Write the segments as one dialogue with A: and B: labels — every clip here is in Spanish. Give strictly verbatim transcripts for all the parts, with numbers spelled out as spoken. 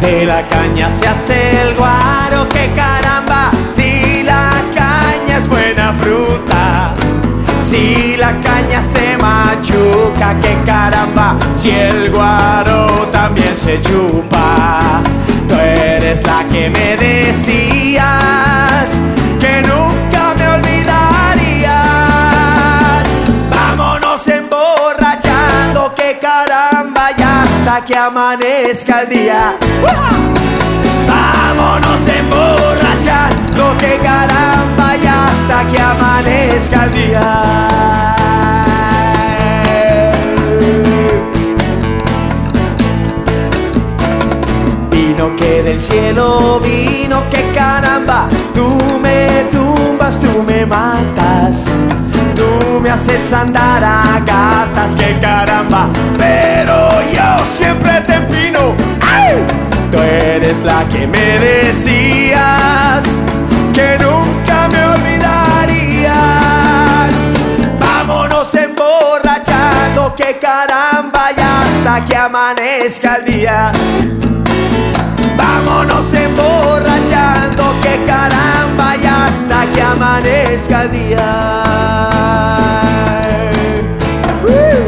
A: De la caña se hace el guaro, que caramba, si la caña es buena fruta. Si la caña se machuca, que caramba, si el guaro también se chupa. Tú eres la que me decías que nunca me olvidarías. Vámonos emborrachando, que caramba, ya hasta que amanezca el día. ¡Uh! Vámonos emborrachando, que caramba, ya hasta que amanezca el día. Vino que del cielo vino, que caramba, tú me tumbas, tú me matas. Tú me haces andar a gatas, que caramba, pero yo siempre te empino. ¡Ay! Tú eres la que me decías que nunca me olvidarías. Vámonos emborrachando, que caramba, ya hasta que amanezca el día. Vámonos emborrachando, que caramba, ya hasta que amanezca el día. ¡Uh!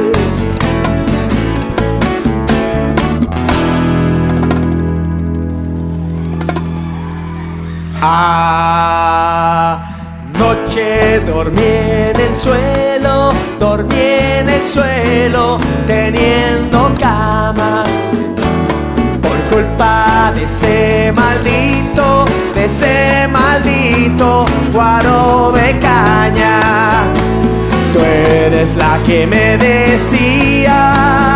A: Anoche dormí en el suelo, dormí en el suelo, teniendo cama. Por culpa de ese maldito, de ese maldito guaro de caña. Tú eres la que me decía